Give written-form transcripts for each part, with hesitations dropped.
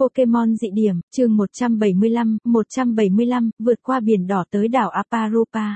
Pokemon dị điểm, chương 175, vượt qua biển đỏ tới đảo Aparopa.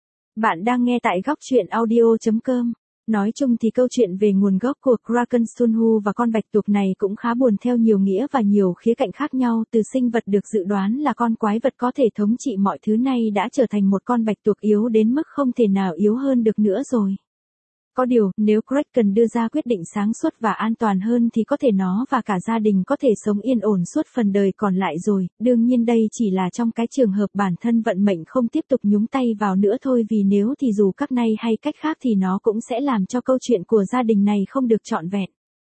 Bạn đang nghe tại góc truyện audio.com. Nói chung thì câu chuyện về nguồn gốc của Kraken Sunhoo và con bạch tuộc này cũng khá buồn theo nhiều nghĩa và nhiều khía cạnh khác nhau. Từ sinh vật được dự đoán là con quái vật có thể thống trị mọi thứ này đã trở thành một con bạch tuộc yếu đến mức không thể nào yếu hơn được nữa rồi. Có điều, nếu Kraken đưa ra quyết định sáng suốt và an toàn hơn thì có thể nó và cả gia đình có thể sống yên ổn suốt phần đời còn lại rồi. Đương nhiên đây chỉ là trong cái trường hợp bản thân vận mệnh không tiếp tục nhúng tay vào nữa thôi, vì nếu thì dù cách này hay cách khác thì nó cũng sẽ làm cho câu chuyện của gia đình này không được trọn vẹn.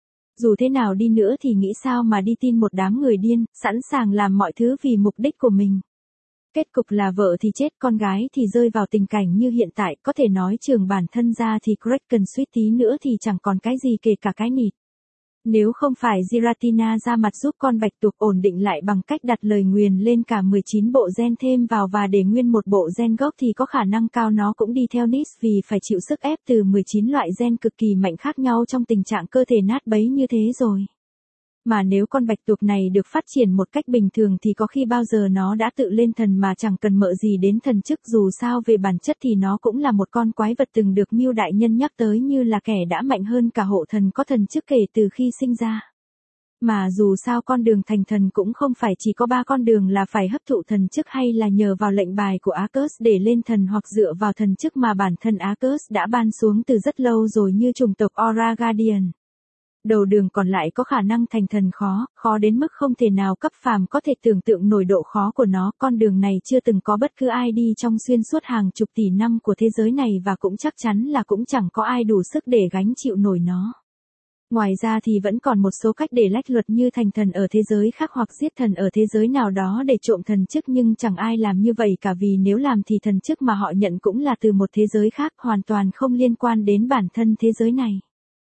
Dù thế nào đi nữa thì nghĩ sao mà đi tin một đám người điên, sẵn sàng làm mọi thứ vì mục đích của mình. Kết cục là vợ thì chết, con gái thì rơi vào tình cảnh như hiện tại, có thể nói trường bản thân ra thì Kraken suýt tí nữa thì chẳng còn cái gì kể cả cái nịt. Nếu không phải Giratina ra mặt giúp con bạch tuộc ổn định lại bằng cách đặt lời nguyền lên cả 19 bộ gen thêm vào và để nguyên một bộ gen gốc thì có khả năng cao nó cũng đi theo Nis vì phải chịu sức ép từ 19 loại gen cực kỳ mạnh khác nhau trong tình trạng cơ thể nát bấy như thế rồi. Mà nếu con bạch tuộc này được phát triển một cách bình thường thì có khi bao giờ nó đã tự lên thần mà chẳng cần mợ gì đến thần chức, dù sao về bản chất thì nó cũng là một con quái vật từng được Mưu đại nhân nhắc tới như là kẻ đã mạnh hơn cả hộ thần có thần chức kể từ khi sinh ra. Mà dù sao con đường thành thần cũng không phải chỉ có 3 con đường là phải hấp thụ thần chức hay là nhờ vào lệnh bài của Arcus để lên thần hoặc dựa vào thần chức mà bản thân Arcus đã ban xuống từ rất lâu rồi như chủng tộc Aura Guardian. Đầu đường còn lại có khả năng thành thần khó đến mức không thể nào cấp phàm có thể tưởng tượng nổi độ khó của nó. Con đường này chưa từng có bất cứ ai đi trong xuyên suốt hàng chục tỷ năm của thế giới này và cũng chắc chắn là cũng chẳng có ai đủ sức để gánh chịu nổi nó. Ngoài ra thì vẫn còn một số cách để lách luật như thành thần ở thế giới khác hoặc giết thần ở thế giới nào đó để trộm thần chức, nhưng chẳng ai làm như vậy cả vì nếu làm thì thần chức mà họ nhận cũng là từ một thế giới khác hoàn toàn không liên quan đến bản thân thế giới này.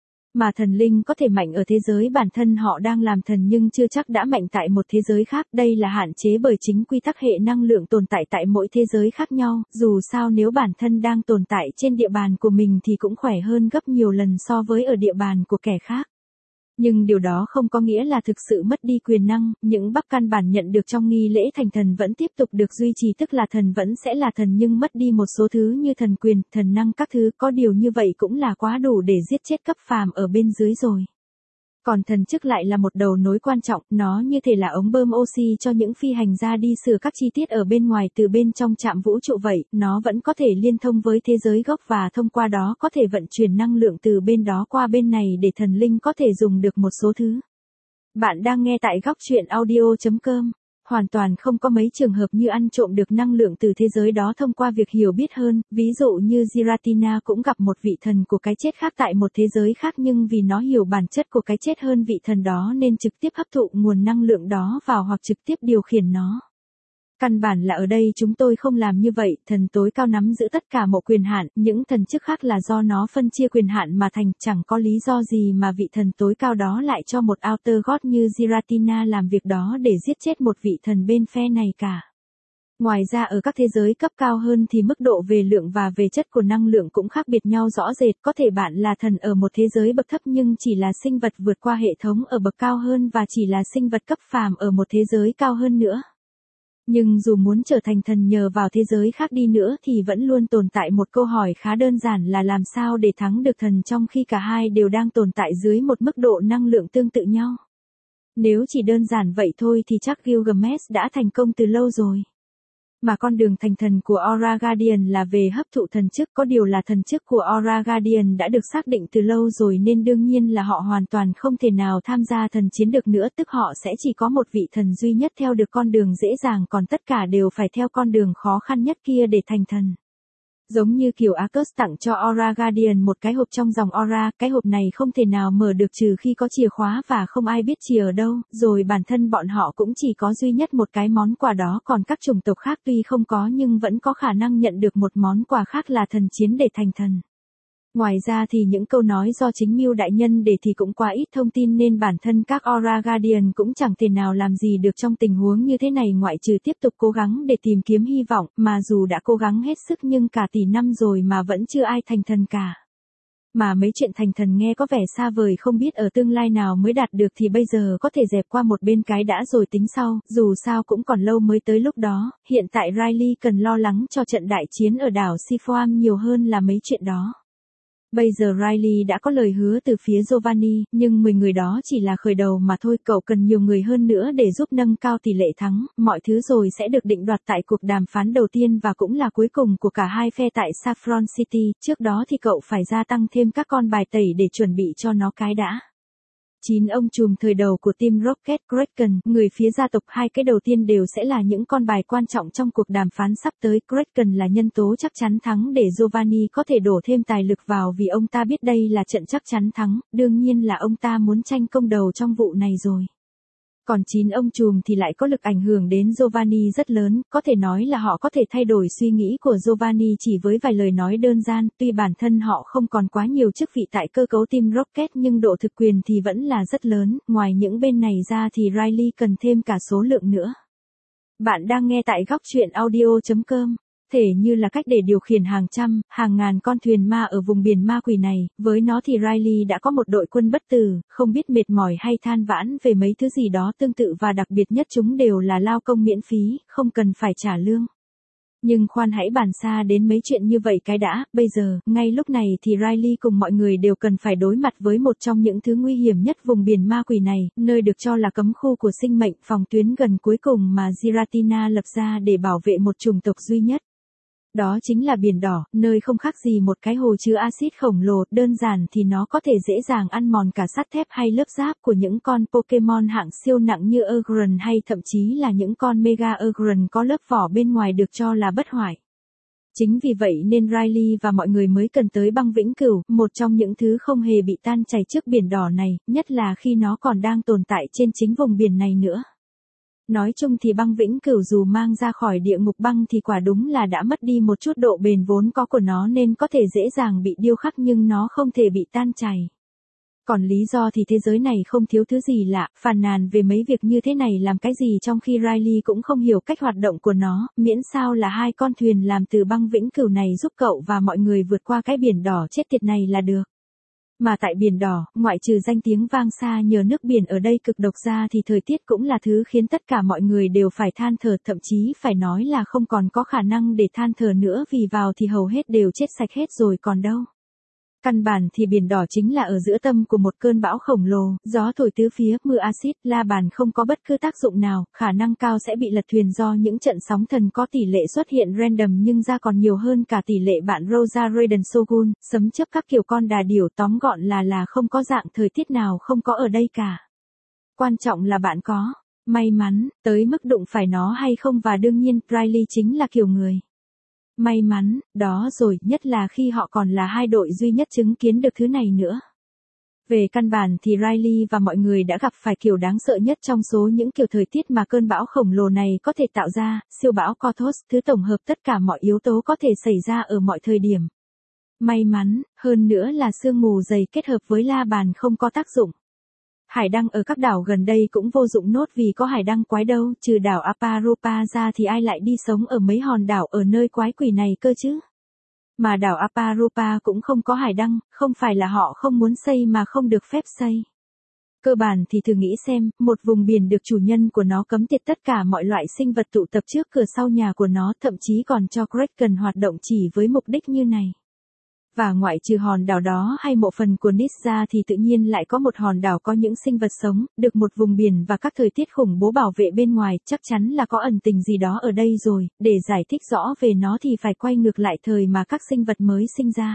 Mà thần linh có thể mạnh ở thế giới bản thân họ đang làm thần nhưng chưa chắc đã mạnh tại một thế giới khác, đây là hạn chế bởi chính quy tắc hệ năng lượng tồn tại tại mỗi thế giới khác nhau, dù sao nếu bản thân đang tồn tại trên địa bàn của mình thì cũng khỏe hơn gấp nhiều lần so với ở địa bàn của kẻ khác. Nhưng điều đó không có nghĩa là thực sự mất đi quyền năng, những bắp căn bản nhận được trong nghi lễ thành thần vẫn tiếp tục được duy trì, tức là thần vẫn sẽ là thần nhưng mất đi một số thứ như thần quyền, thần năng các thứ, có điều như vậy cũng là quá đủ để giết chết cấp phàm ở bên dưới rồi. Còn thần chức lại là một đầu nối quan trọng, nó như thể là ống bơm oxy cho những phi hành gia đi sửa các chi tiết ở bên ngoài từ bên trong trạm vũ trụ vậy, nó vẫn có thể liên thông với thế giới gốc và thông qua đó có thể vận chuyển năng lượng từ bên đó qua bên này để thần linh có thể dùng được một số thứ. Bạn đang nghe tại góc truyện audio.com. Hoàn toàn không có mấy trường hợp như ăn trộm được năng lượng từ thế giới đó thông qua việc hiểu biết hơn, ví dụ như Giratina cũng gặp một vị thần của cái chết khác tại một thế giới khác nhưng vì nó hiểu bản chất của cái chết hơn vị thần đó nên trực tiếp hấp thụ nguồn năng lượng đó vào hoặc trực tiếp điều khiển nó. Căn bản là ở đây chúng tôi không làm như vậy, thần tối cao nắm giữ tất cả mọi quyền hạn, những thần chức khác là do nó phân chia quyền hạn mà thành, chẳng có lý do gì mà vị thần tối cao đó lại cho một Outer God như Giratina làm việc đó để giết chết một vị thần bên phe này cả. Ngoài ra ở các thế giới cấp cao hơn thì mức độ về lượng và về chất của năng lượng cũng khác biệt nhau rõ rệt, có thể bạn là thần ở một thế giới bậc thấp nhưng chỉ là sinh vật vượt qua hệ thống ở bậc cao hơn và chỉ là sinh vật cấp phàm ở một thế giới cao hơn nữa. Nhưng dù muốn trở thành thần nhờ vào thế giới khác đi nữa thì vẫn luôn tồn tại một câu hỏi khá đơn giản là làm sao để thắng được thần trong khi cả hai đều đang tồn tại dưới một mức độ năng lượng tương tự nhau. Nếu chỉ đơn giản vậy thôi thì chắc Gilgamesh đã thành công từ lâu rồi. Mà con đường thành thần của Aura Guardian là về hấp thụ thần chức, có điều là thần chức của Aura Guardian đã được xác định từ lâu rồi nên đương nhiên là họ hoàn toàn không thể nào tham gia thần chiến được nữa, tức họ sẽ chỉ có một vị thần duy nhất theo được con đường dễ dàng còn tất cả đều phải theo con đường khó khăn nhất kia để thành thần. Giống như kiểu Arcus tặng cho Aura Guardian một cái hộp trong dòng Aura, cái hộp này không thể nào mở được trừ khi có chìa khóa và không ai biết chìa ở đâu, rồi bản thân bọn họ cũng chỉ có duy nhất một cái món quà đó, còn các chủng tộc khác tuy không có nhưng vẫn có khả năng nhận được một món quà khác là thần chiến để thành thần. Ngoài ra thì những câu nói do chính Mưu đại nhân để thì cũng quá ít thông tin nên bản thân các Aura Guardian cũng chẳng thể nào làm gì được trong tình huống như thế này ngoại trừ tiếp tục cố gắng để tìm kiếm hy vọng, mà dù đã cố gắng hết sức nhưng cả tỷ năm rồi mà vẫn chưa ai thành thần cả. Mà mấy chuyện thành thần nghe có vẻ xa vời không biết ở tương lai nào mới đạt được thì bây giờ có thể dẹp qua một bên cái đã rồi tính sau, dù sao cũng còn lâu mới tới lúc đó, hiện tại Riley cần lo lắng cho trận đại chiến ở đảo Seafoam nhiều hơn là mấy chuyện đó. Bây giờ Riley đã có lời hứa từ phía Giovanni, nhưng 10 người đó chỉ là khởi đầu mà thôi, cậu cần nhiều người hơn nữa để giúp nâng cao tỷ lệ thắng, mọi thứ rồi sẽ được định đoạt tại cuộc đàm phán đầu tiên và cũng là cuối cùng của cả hai phe tại Saffron City, trước đó thì cậu phải gia tăng thêm các con bài tẩy để chuẩn bị cho nó cái đã. 9 ông trùm thời đầu của team Rocket Kraken, người phía gia tộc hai cái đầu tiên đều sẽ là những con bài quan trọng trong cuộc đàm phán sắp tới. Kraken là nhân tố chắc chắn thắng để Giovanni có thể đổ thêm tài lực vào vì ông ta biết đây là trận chắc chắn thắng, đương nhiên là ông ta muốn tranh công đầu trong vụ này rồi. Còn 9 ông trùm thì lại có lực ảnh hưởng đến Giovanni rất lớn, có thể nói là họ có thể thay đổi suy nghĩ của Giovanni chỉ với vài lời nói đơn giản, tuy bản thân họ không còn quá nhiều chức vị tại cơ cấu team Rocket nhưng độ thực quyền thì vẫn là rất lớn, ngoài những bên này ra thì Riley cần thêm cả số lượng nữa. Bạn đang nghe tại góc truyện audio.com. Thể như là cách để điều khiển hàng trăm, hàng ngàn con thuyền ma ở vùng biển ma quỷ này, với nó thì Riley đã có một đội quân bất tử, không biết mệt mỏi hay than vãn về mấy thứ gì đó tương tự và đặc biệt nhất chúng đều là lao công miễn phí, không cần phải trả lương. Nhưng khoan hãy bàn xa đến mấy chuyện như vậy cái đã, bây giờ, ngay lúc này thì Riley cùng mọi người đều cần phải đối mặt với một trong những thứ nguy hiểm nhất vùng biển ma quỷ này, nơi được cho là cấm khu của sinh mệnh, phòng tuyến gần cuối cùng mà Giratina lập ra để bảo vệ một chủng tộc duy nhất. Đó chính là biển đỏ, nơi không khác gì một cái hồ chứa axit khổng lồ, đơn giản thì nó có thể dễ dàng ăn mòn cả sắt thép hay lớp giáp của những con Pokemon hạng siêu nặng như Ugran hay thậm chí là những con Mega Ugran có lớp vỏ bên ngoài được cho là bất hoại. Chính vì vậy nên Riley và mọi người mới cần tới băng vĩnh cửu, một trong những thứ không hề bị tan chảy trước biển đỏ này, nhất là khi nó còn đang tồn tại trên chính vùng biển này nữa. Nói chung thì băng vĩnh cửu dù mang ra khỏi địa ngục băng thì quả đúng là đã mất đi một chút độ bền vốn có của nó nên có thể dễ dàng bị điêu khắc nhưng nó không thể bị tan chảy. Còn lý do thì thế giới này không thiếu thứ gì lạ, phàn nàn về mấy việc như thế này làm cái gì trong khi Riley cũng không hiểu cách hoạt động của nó, miễn sao là hai con thuyền làm từ băng vĩnh cửu này giúp cậu và mọi người vượt qua cái biển đỏ chết tiệt này là được. Mà tại biển đỏ, ngoại trừ danh tiếng vang xa nhờ nước biển ở đây cực độc ra thì thời tiết cũng là thứ khiến tất cả mọi người đều phải than thở, thậm chí phải nói là không còn có khả năng để than thở nữa vì vào thì hầu hết đều chết sạch hết rồi còn đâu. Căn bản thì biển đỏ chính là ở giữa tâm của một cơn bão khổng lồ, gió thổi tứ phía, mưa axit, la bàn không có bất cứ tác dụng nào, khả năng cao sẽ bị lật thuyền do những trận sóng thần có tỷ lệ xuất hiện random nhưng ra còn nhiều hơn cả tỷ lệ bạn Rosa Raiden Shogun, sấm chớp các kiểu con đà điểu, tóm gọn là không có dạng thời tiết nào không có ở đây cả. Quan trọng là bạn có may mắn tới mức đụng phải nó hay không và đương nhiên Riley chính là kiểu người may mắn, đó rồi, nhất là khi họ còn là hai đội duy nhất chứng kiến được thứ này nữa. Về căn bản thì Riley và mọi người đã gặp phải kiểu đáng sợ nhất trong số những kiểu thời tiết mà cơn bão khổng lồ này có thể tạo ra, siêu bão Kothos, thứ tổng hợp tất cả mọi yếu tố có thể xảy ra ở mọi thời điểm. May mắn, hơn nữa là sương mù dày kết hợp với la bàn không có tác dụng. Hải đăng ở các đảo gần đây cũng vô dụng nốt vì có hải đăng quái đâu, trừ đảo Aparopa ra thì ai lại đi sống ở mấy hòn đảo ở nơi quái quỷ này cơ chứ. Mà đảo Aparopa cũng không có hải đăng, không phải là họ không muốn xây mà không được phép xây. Cơ bản thì thử nghĩ xem, một vùng biển được chủ nhân của nó cấm tiệt tất cả mọi loại sinh vật tụ tập trước cửa sau nhà của nó, thậm chí còn cho Kraken hoạt động chỉ với mục đích như này. Và ngoại trừ hòn đảo đó hay một phần của Nis ra thì tự nhiên lại có một hòn đảo có những sinh vật sống, được một vùng biển và các thời tiết khủng bố bảo vệ bên ngoài, chắc chắn là có ẩn tình gì đó ở đây rồi, để giải thích rõ về nó thì phải quay ngược lại thời mà các sinh vật mới sinh ra.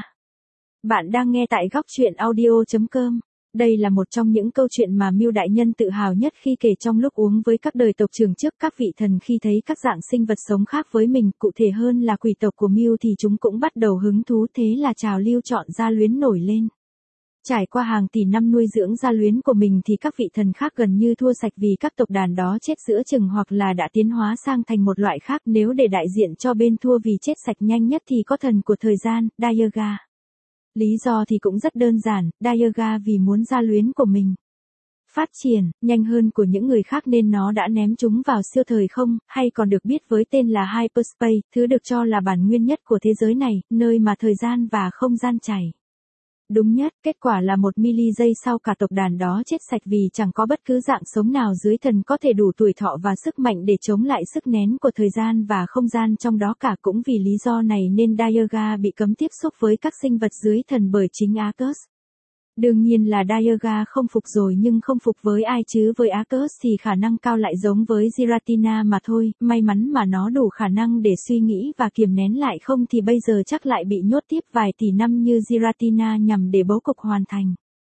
Bạn đang nghe tại góc truyện audio.com. Đây là một trong những câu chuyện mà Mưu đại nhân tự hào nhất khi kể trong lúc uống với các đời tộc trưởng trước các vị thần khi thấy các dạng sinh vật sống khác với mình, cụ thể hơn là quỷ tộc của Mưu thì chúng cũng bắt đầu hứng thú, thế là trào lưu chọn gia luyến nổi lên. Trải qua hàng tỷ năm nuôi dưỡng gia luyến của mình thì các vị thần khác gần như thua sạch vì các tộc đàn đó chết giữa chừng hoặc là đã tiến hóa sang thành một loại khác, nếu để đại diện cho bên thua vì chết sạch nhanh nhất thì có thần của thời gian, Diaga. Lý do thì cũng rất đơn giản, Diaga vì muốn gia luyến của mình phát triển nhanh hơn của những người khác nên nó đã ném chúng vào siêu thời không, hay còn được biết với tên là Hyperspace, thứ được cho là bản nguyên nhất của thế giới này, nơi mà thời gian và không gian chảy. Đúng nhất, kết quả là 1 giây sau cả tộc đàn đó chết sạch vì chẳng có bất cứ dạng sống nào dưới thần có thể đủ tuổi thọ và sức mạnh để chống lại sức nén của thời gian và không gian trong đó cả. Cũng vì lý do này nên Dialga bị cấm tiếp xúc với các sinh vật dưới thần bởi chính Arcus. Đương nhiên là Dialga không phục rồi, nhưng không phục với ai chứ, với Arcus thì khả năng cao lại giống với Giratina mà thôi, may mắn mà nó đủ khả năng để suy nghĩ và kiềm nén lại, không thì bây giờ chắc lại bị nhốt tiếp vài tỷ năm như Giratina nhằm để bố cục hoàn thành.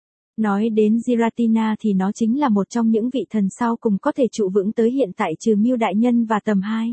Nói đến Giratina thì nó chính là một trong những vị thần sau cùng có thể trụ vững tới hiện tại trừ Mưu Đại Nhân và tầm 2.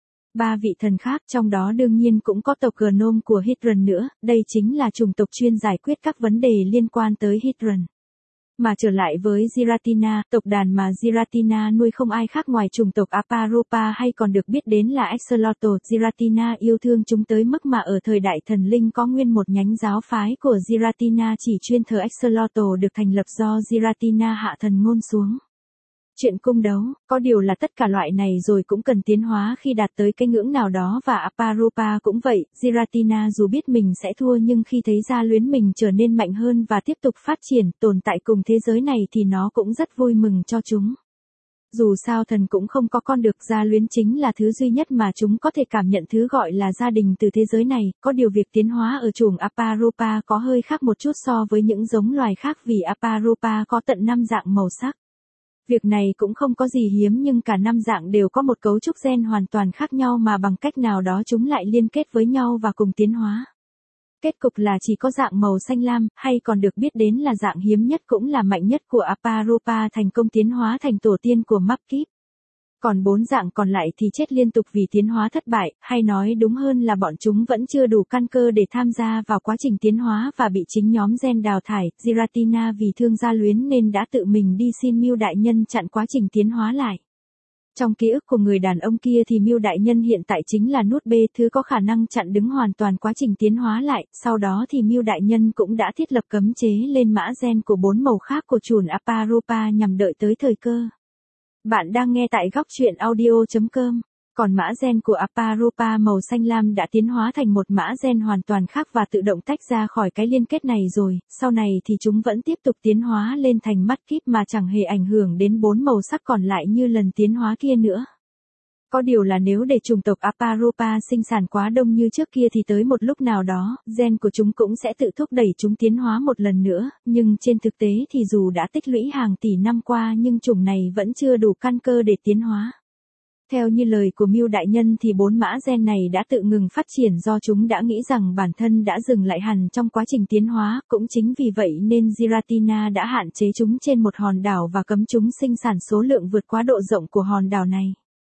3 vị thần khác, trong đó đương nhiên cũng có tộc Gnome của Hydron nữa, đây chính là chủng tộc chuyên giải quyết các vấn đề liên quan tới Hydron. Mà trở lại với Giratina, tộc đàn mà Giratina nuôi không ai khác ngoài chủng tộc Aparopa hay còn được biết đến là Axolotl. Giratina yêu thương chúng tới mức mà ở thời đại thần linh có nguyên một nhánh giáo phái của Giratina chỉ chuyên thờ Axolotl được thành lập do Giratina hạ thần ngôn xuống. Chuyện cung đấu, có điều là tất cả loại này rồi cũng cần tiến hóa khi đạt tới cái ngưỡng nào đó và Aparopa cũng vậy, Giratina dù biết mình sẽ thua nhưng khi thấy gia luyến mình trở nên mạnh hơn và tiếp tục phát triển, tồn tại cùng thế giới này thì nó cũng rất vui mừng cho chúng. Dù sao thần cũng không có con được, gia luyến chính là thứ duy nhất mà chúng có thể cảm nhận thứ gọi là gia đình từ thế giới này, có điều việc tiến hóa ở chủng Aparopa có hơi khác một chút so với những giống loài khác vì Aparopa có tận 5 dạng màu sắc. Việc này cũng không có gì hiếm nhưng cả 5 dạng đều có một cấu trúc gen hoàn toàn khác nhau mà bằng cách nào đó chúng lại liên kết với nhau và cùng tiến hóa. Kết cục là chỉ có dạng màu xanh lam, hay còn được biết đến là dạng hiếm nhất cũng là mạnh nhất của Aparopa thành công tiến hóa thành tổ tiên của Mudkip. Còn 4 dạng còn lại thì chết liên tục vì tiến hóa thất bại, hay nói đúng hơn là bọn chúng vẫn chưa đủ căn cơ để tham gia vào quá trình tiến hóa và bị chính nhóm gen đào thải. Giratina vì thương gia luyến nên đã tự mình đi xin Mưu Đại Nhân chặn quá trình tiến hóa lại. Trong ký ức của người đàn ông kia thì Mưu Đại Nhân hiện tại chính là nút B, thứ có khả năng chặn đứng hoàn toàn quá trình tiến hóa lại, sau đó thì Mưu Đại Nhân cũng đã thiết lập cấm chế lên mã gen của 4 màu khác của chủng Aparopa nhằm đợi tới thời cơ. Bạn đang nghe tại góc truyện audio.com. Còn mã gen của Aparopa màu xanh lam đã tiến hóa thành một mã gen hoàn toàn khác và tự động tách ra khỏi cái liên kết này rồi, sau này thì chúng vẫn tiếp tục tiến hóa lên thành Mudkip mà chẳng hề ảnh hưởng đến 4 màu sắc còn lại như lần tiến hóa kia nữa. Có điều là nếu để chủng tộc Aparopa sinh sản quá đông như trước kia thì tới một lúc nào đó, gen của chúng cũng sẽ tự thúc đẩy chúng tiến hóa một lần nữa, nhưng trên thực tế thì dù đã tích lũy hàng tỷ năm qua nhưng chủng này vẫn chưa đủ căn cơ để tiến hóa. Theo như lời của Mưu Đại Nhân thì 4 mã gen này đã tự ngừng phát triển do chúng đã nghĩ rằng bản thân đã dừng lại hẳn trong quá trình tiến hóa, cũng chính vì vậy nên Giratina đã hạn chế chúng trên một hòn đảo và cấm chúng sinh sản số lượng vượt quá độ rộng của hòn đảo này.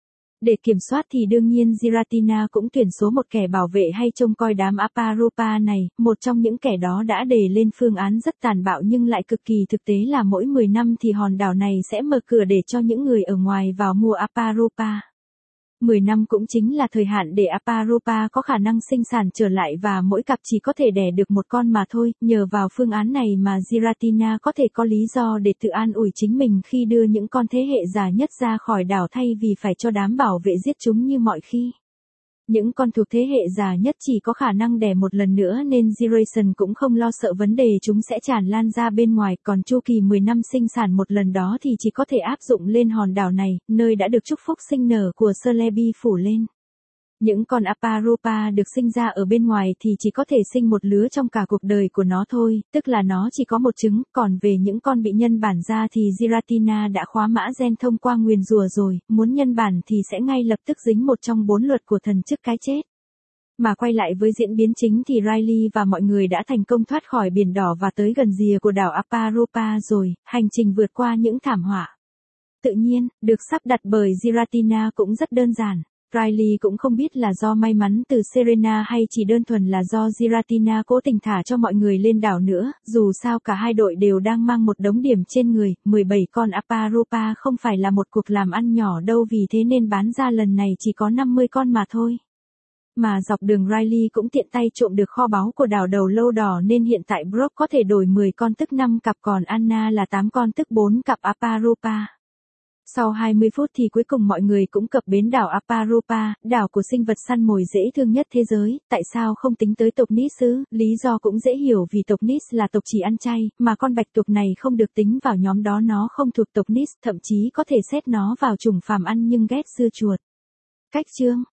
Để kiểm soát thì đương nhiên Giratina cũng tuyển số một kẻ bảo vệ hay trông coi đám Aparopa này, một trong những kẻ đó đã đề lên phương án rất tàn bạo nhưng lại cực kỳ thực tế là mỗi 10 năm thì hòn đảo này sẽ mở cửa để cho những người ở ngoài vào mua Aparopa. 10 năm cũng chính là thời hạn để Aparopa có khả năng sinh sản trở lại và mỗi cặp chỉ có thể đẻ được một con mà thôi, nhờ vào phương án này mà Giratina có thể có lý do để tự an ủi chính mình khi đưa những con thế hệ già nhất ra khỏi đảo thay vì phải cho đám bảo vệ giết chúng như mọi khi. Những con thuộc thế hệ già nhất chỉ có khả năng đẻ một lần nữa nên Giration cũng không lo sợ vấn đề chúng sẽ tràn lan ra bên ngoài, còn chu kỳ 10 năm sinh sản một lần đó thì chỉ có thể áp dụng lên hòn đảo này, nơi đã được chúc phúc sinh nở của Celebi phủ lên. Những con Aparopa được sinh ra ở bên ngoài thì chỉ có thể sinh một lứa trong cả cuộc đời của nó thôi, tức là nó chỉ có một trứng, còn về những con bị nhân bản ra thì Giratina đã khóa mã gen thông qua nguyền rủa rồi, muốn nhân bản thì sẽ ngay lập tức dính một trong 4 luật của thần trước cái chết. Mà quay lại với diễn biến chính thì Riley và mọi người đã thành công thoát khỏi biển đỏ và tới gần rìa của đảo Aparopa rồi, hành trình vượt qua những thảm họa tự nhiên, được sắp đặt bởi Giratina cũng rất đơn giản. Riley cũng không biết là do may mắn từ Serena hay chỉ đơn thuần là do Giratina cố tình thả cho mọi người lên đảo nữa, dù sao cả hai đội đều đang mang một đống điểm trên người, 17 con Aparopa không phải là một cuộc làm ăn nhỏ đâu vì thế nên bán ra lần này chỉ có 50 con mà thôi. Mà dọc đường Riley cũng tiện tay trộm được kho báu của đảo đầu lâu đỏ nên hiện tại Brock có thể đổi 10 con tức 5 cặp còn Anna là 8 con tức 4 cặp Aparopa. Sau 20 phút thì cuối cùng mọi người cũng cập bến đảo Aparupa, đảo của sinh vật săn mồi dễ thương nhất thế giới. Tại sao không tính tới tộc Nis ư? Lý do cũng dễ hiểu, vì tộc Nis là tộc chỉ ăn chay, mà con bạch tuộc này không được tính vào nhóm đó, nó không thuộc tộc Nis, thậm chí có thể xét nó vào chủng phàm ăn nhưng ghét dưa chuột. Cách chương